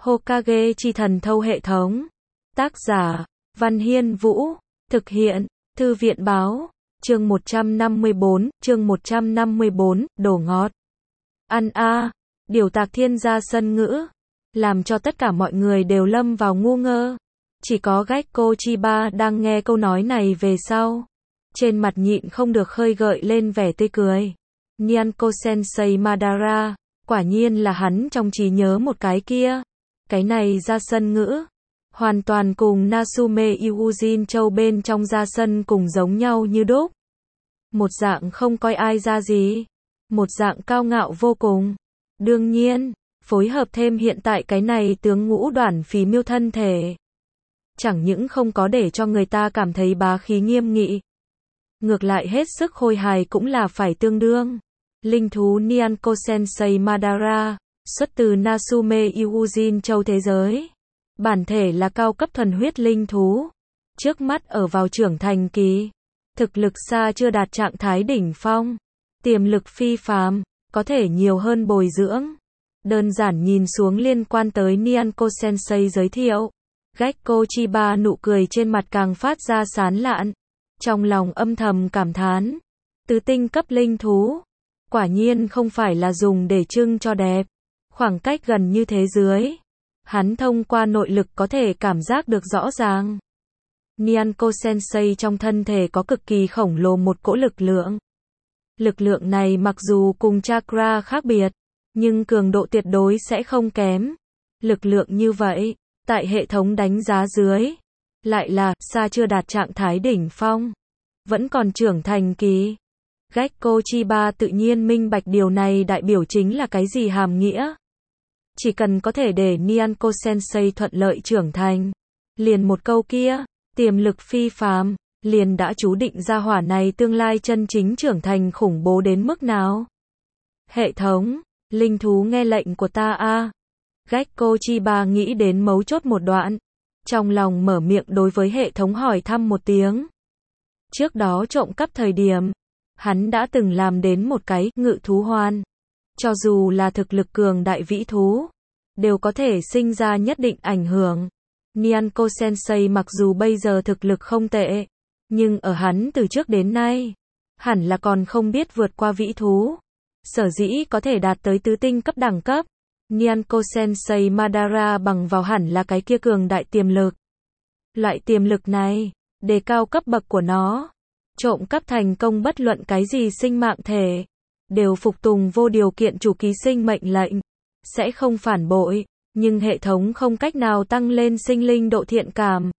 Hokage chi thần thâu hệ thống. Tác giả, Văn Hiên Vũ. Thực hiện, Thư viện báo. Chương 154, đồ ngọt. Ăn a. Điều tạc thiên gia sân ngữ. Làm cho tất cả mọi người đều lâm vào ngu ngơ. Chỉ có Gekko Chiba đang nghe câu nói này về sau. Trên mặt nhịn không được khơi gợi lên vẻ tươi cười. Nyanko Sensei Madara, quả nhiên là hắn trong trí nhớ một cái kia. Cái này ra sân ngữ. Hoàn toàn cùng Natsume Yujin Châu bên trong ra sân cùng giống nhau như đúc. Một dạng không coi ai ra gì. Một dạng cao ngạo vô cùng. Đương nhiên, phối hợp thêm hiện tại cái này tướng ngũ đoản phí miêu thân thể. Chẳng những không có để cho người ta cảm thấy bá khí nghiêm nghị. Ngược lại hết sức khôi hài cũng là phải tương đương. Linh thú Nyanko Sensei Madara, xuất từ Natsume Yujin Châu thế giới. Bản thể là cao cấp thuần huyết linh thú. Trước mắt ở vào trưởng thành kỳ. Thực lực xa chưa đạt trạng thái đỉnh phong. Tiềm lực phi phàm, có thể nhiều hơn bồi dưỡng. Đơn giản nhìn xuống liên quan tới Nyanko Sensei giới thiệu. Gekko Chiba nụ cười trên mặt càng phát ra sán lạn. Trong lòng âm thầm cảm thán. Tứ tinh cấp linh thú. Quả nhiên không phải là dùng để trưng cho đẹp. Khoảng cách gần như thế dưới. Hắn thông qua nội lực có thể cảm giác được rõ ràng. Nyanko Sensei trong thân thể có cực kỳ khổng lồ một cỗ lực lượng. Lực lượng này mặc dù cùng chakra khác biệt, nhưng cường độ tuyệt đối sẽ không kém. Lực lượng như vậy, tại hệ thống đánh giá dưới, lại là xa chưa đạt trạng thái đỉnh phong, vẫn còn trưởng thành kỳ. Gekko Chiba tự nhiên minh bạch điều này đại biểu chính là cái gì hàm nghĩa. Chỉ cần có thể để Nyanko Sensei thuận lợi trưởng thành, liền một câu kia, tiềm lực phi phàm, liền đã chú định ra hỏa này tương lai chân chính trưởng thành khủng bố đến mức nào. Hệ thống, linh thú nghe lệnh của ta a. Gekko Chiba nghĩ đến mấu chốt một đoạn. Trong lòng mở miệng đối với hệ thống hỏi thăm một tiếng. Trước đó trộm cắp thời điểm, hắn đã từng làm đến một cái ngự thú hoan. Cho dù là thực lực cường đại vĩ thú, đều có thể sinh ra nhất định ảnh hưởng. Nyanko Sensei mặc dù bây giờ thực lực không tệ, nhưng ở hắn từ trước đến nay, hẳn là còn không biết vượt qua vĩ thú. Sở dĩ có thể đạt tới tứ tinh cấp đẳng cấp. Nyanko Sensei Madara bằng vào hẳn là cái kia cường đại tiềm lực. Loại tiềm lực này, đề cao cấp bậc của nó. Trộm cắp thành công bất luận cái gì sinh mạng thể. Đều phục tùng vô điều kiện chủ ký sinh mệnh lệnh. Sẽ không phản bội. Nhưng hệ thống không cách nào tăng lên sinh linh độ thiện cảm.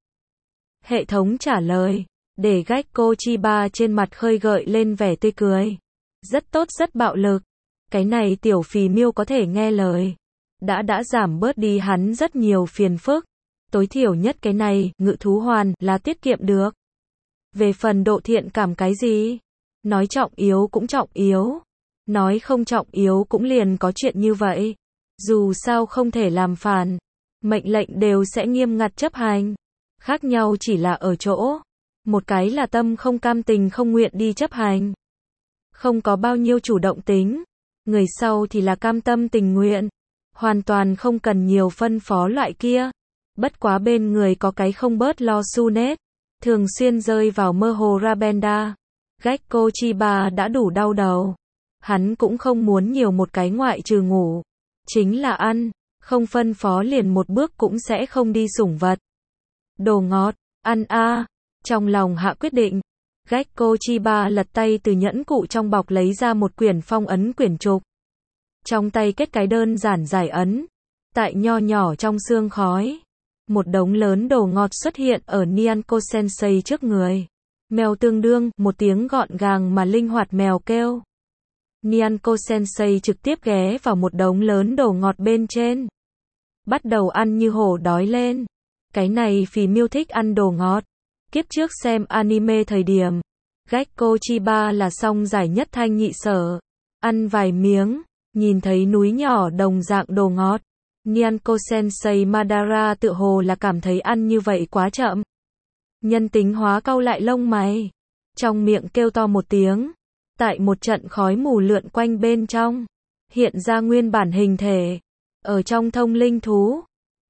Hệ thống trả lời. Để Gekko Chiba trên mặt khơi gợi lên vẻ tươi cười. Rất tốt rất bạo lực. Cái này tiểu phì miêu có thể nghe lời. Đã giảm bớt đi hắn rất nhiều phiền phức. Tối thiểu nhất cái này, ngự thú hoàn, là tiết kiệm được. Về phần độ thiện cảm cái gì? Nói trọng yếu cũng trọng yếu. Nói không trọng yếu cũng liền có chuyện như vậy. Dù sao không thể làm phản. Mệnh lệnh đều sẽ nghiêm ngặt chấp hành. Khác nhau chỉ là ở chỗ. Một cái là tâm không cam tình không nguyện đi chấp hành. Không có bao nhiêu chủ động tính. Người sau thì là cam tâm tình nguyện. Hoàn toàn không cần nhiều phân phó loại kia. Bất quá bên người có cái không bớt lo su nết. Thường xuyên rơi vào mơ hồ Rabenda. Gekko Chiba đã đủ đau đầu. Hắn cũng không muốn nhiều một cái ngoại trừ ngủ. Chính là ăn. Không phân phó liền một bước cũng sẽ không đi sủng vật. Đồ ngọt, ăn a. Trong lòng hạ quyết định. Gekko Chiba lật tay từ nhẫn cụ trong bọc lấy ra một quyển phong ấn quyển trục. Trong tay kết cái đơn giản giải ấn. Tại nho nhỏ trong xương khói. Một đống lớn đồ ngọt xuất hiện ở Nyanko Sensei trước người. Mèo tương đương, một tiếng gọn gàng mà linh hoạt mèo kêu. Nyanko Sensei trực tiếp ghé vào một đống lớn đồ ngọt bên trên. Bắt đầu ăn như hổ đói lên. Cái này phì miêu thích ăn đồ ngọt. Kiếp trước xem anime thời điểm. Gekko Chiba là song giải nhất thanh nhị sở. Ăn vài miếng. Nhìn thấy núi nhỏ đồng dạng đồ ngọt. Nyanko Sensei Madara tự hồ là cảm thấy ăn như vậy quá chậm. Nhân tính hóa cau lại lông mày. Trong miệng kêu to một tiếng. Tại một trận khói mù lượn quanh bên trong. Hiện ra nguyên bản hình thể. Ở trong thông linh thú.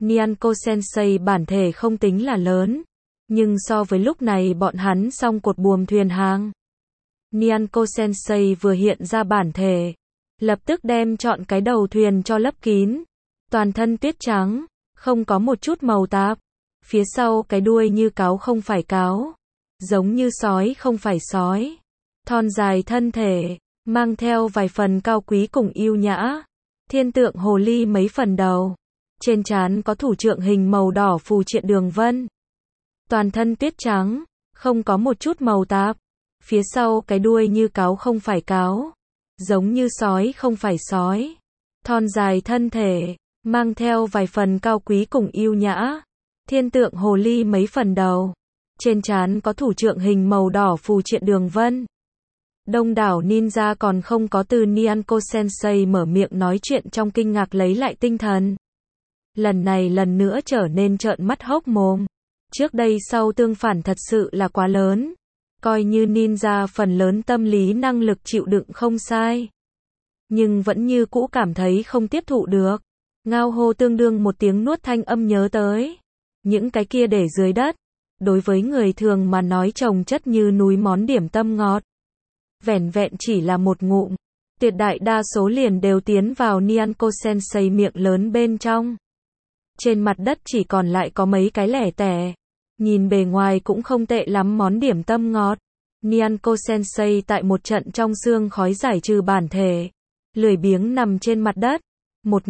Nyanko Sensei bản thể không tính là lớn, nhưng so với lúc này bọn hắn song cột buồm thuyền hàng. Nyanko Sensei vừa hiện ra bản thể, lập tức đem trọn cái đầu thuyền cho lấp kín, toàn thân tuyết trắng, không có một chút màu tạp, phía sau cái đuôi như cáo không phải cáo, giống như sói không phải sói, thon dài thân thể, mang theo vài phần cao quý cùng yêu nhã, thiên tượng hồ ly mấy phần đầu, trên trán có thủ trượng hình màu đỏ phù triện đường vân, toàn thân tuyết trắng, không có một chút màu tạp, phía sau cái đuôi như cáo không phải cáo, giống như sói không phải sói, thon dài thân thể, mang theo vài phần cao quý cùng yêu nhã, thiên tượng hồ ly mấy phần đầu, trên trán có thủ trượng hình màu đỏ phù triện đường vân. Đông đảo ninja còn không có từ Nyanko Sensei mở miệng nói chuyện trong kinh ngạc lấy lại tinh thần. Lần này lần nữa trở nên trợn mắt hốc mồm. Trước đây sau tương phản thật sự là quá lớn. Coi như ninja phần lớn tâm lý năng lực chịu đựng không sai. Nhưng vẫn như cũ cảm thấy không tiếp thụ được. Ngao hô tương đương một tiếng nuốt thanh âm nhớ tới. Những cái kia để dưới đất. Đối với người thường mà nói chồng chất như núi món điểm tâm ngọt. Vẻn vẹn chỉ là một ngụm. Tuyệt đại đa số liền đều tiến vào Nyanko Sensei miệng lớn bên trong. Trên mặt đất chỉ còn lại có mấy cái lẻ tẻ. Nhìn bề ngoài cũng không tệ lắm món điểm tâm ngọt. Nyanko Sensei tại một trận trong sương khói giải trừ bản thể. Lười biếng nằm trên mặt đất. Một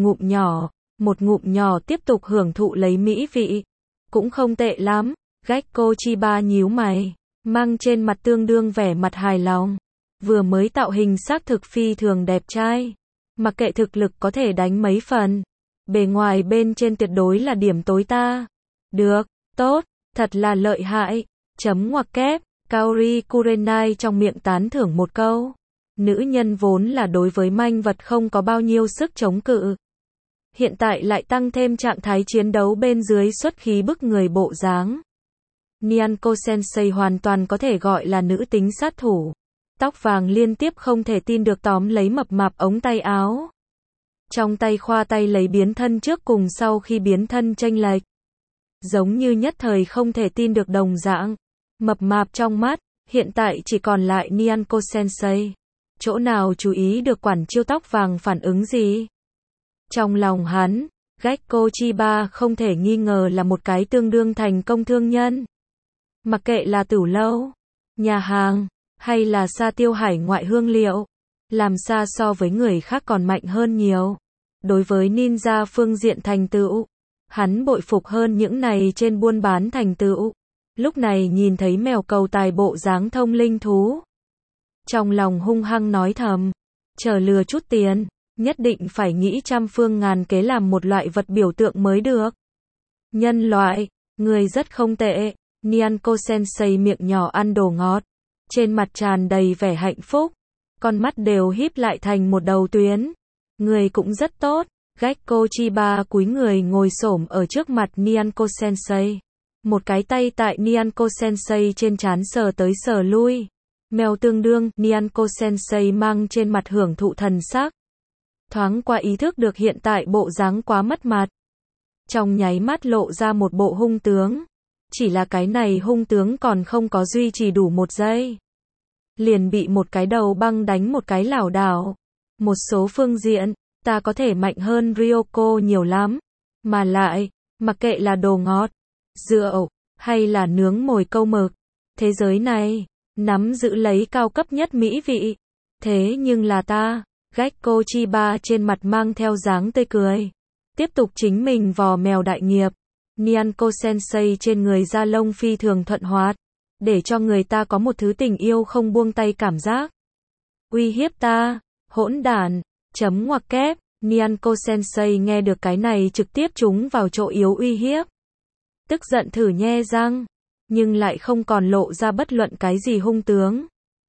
ngụm nhỏ tiếp tục hưởng thụ lấy mỹ vị. Cũng không tệ lắm. Gekko Chiba nhíu mày. Mang trên mặt tương đương vẻ mặt hài lòng. Vừa mới tạo hình xác thực phi thường đẹp trai. Mặc kệ thực lực có thể đánh mấy phần. Bề ngoài bên trên tuyệt đối là điểm tối ta. Được, tốt, thật là lợi hại. Chấm ngoặc kép, Kaori Kurenai trong miệng tán thưởng một câu. Nữ nhân vốn là đối với manh vật không có bao nhiêu sức chống cự. Hiện tại lại tăng thêm trạng thái chiến đấu bên dưới xuất khí bức người bộ dáng. Nyanko Sensei hoàn toàn có thể gọi là nữ tính sát thủ. Tóc vàng liên tiếp không thể tin được tóm lấy mập mạp ống tay áo. Trong tay khoa tay lấy biến thân trước cùng sau khi biến thân chênh lệch. Giống như nhất thời không thể tin được đồng dạng. Mập mạp trong mắt, hiện tại chỉ còn lại Nyanko Sensei. Chỗ nào chú ý được quản chiêu tóc vàng phản ứng gì? Trong lòng hắn, Gekko Chiba không thể nghi ngờ là một cái tương đương thành công thương nhân. Mặc kệ là tửu lâu, nhà hàng, hay là sa tiêu hải ngoại hương liệu, làm xa so với người khác còn mạnh hơn nhiều. Đối với ninja phương diện thành tựu, hắn bội phục hơn những này trên buôn bán thành tựu. Lúc này nhìn thấy mèo cầu tài bộ dáng thông linh thú. Trong lòng hung hăng nói thầm, chờ lừa chút tiền, nhất định phải nghĩ trăm phương ngàn kế làm một loại vật biểu tượng mới được. Nhân loại, người rất không tệ, Nyanko Sensei miệng nhỏ ăn đồ ngọt. Trên mặt tràn đầy vẻ hạnh phúc, con mắt đều híp lại thành một đầu tuyến. Người cũng rất tốt. Gekko Chiba cúi người ngồi xổm ở trước mặt Nyanko Sensei. Một cái tay tại Nyanko Sensei trên trán sờ tới sờ lui. Mèo tương đương, Nyanko Sensei mang trên mặt hưởng thụ thần sắc. Thoáng qua ý thức được hiện tại bộ dáng quá mất mặt. Trong nháy mắt lộ ra một bộ hung tướng. Chỉ là cái này hung tướng còn không có duy trì đủ một giây. Liền bị một cái đầu băng đánh một cái lảo đảo. Một số phương diện, ta có thể mạnh hơn Ryoko nhiều lắm. Mà lại, mặc kệ là đồ ngọt, rượu, hay là nướng mồi câu mực. Thế giới này, nắm giữ lấy cao cấp nhất mỹ vị. Thế nhưng là ta, Gekko Chiba trên mặt mang theo dáng tươi cười. Tiếp tục chính mình vò mèo đại nghiệp. Nyanko Sensei trên người da lông phi thường thuận hoạt. Để cho người ta có một thứ tình yêu không buông tay cảm giác. Uy hiếp ta, hỗn đản, chấm ngoặc kép, Nyanko Sensei nghe được cái này trực tiếp trúng vào chỗ yếu uy hiếp. Tức giận thử nhe răng, nhưng lại không còn lộ ra bất luận cái gì hung tướng.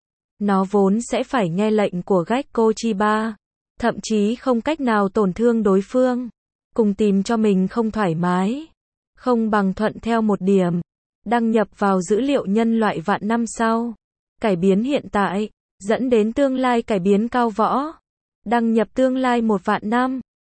Nó vốn sẽ phải nghe lệnh của Gekko Chiba, thậm chí không cách nào tổn thương đối phương, cùng tìm cho mình không thoải mái. Không bằng thuận theo một điểm, đăng nhập vào dữ liệu nhân loại vạn năm sau, cải biến hiện tại, dẫn đến tương lai cải biến cao võ, đăng nhập tương lai 1 vạn năm.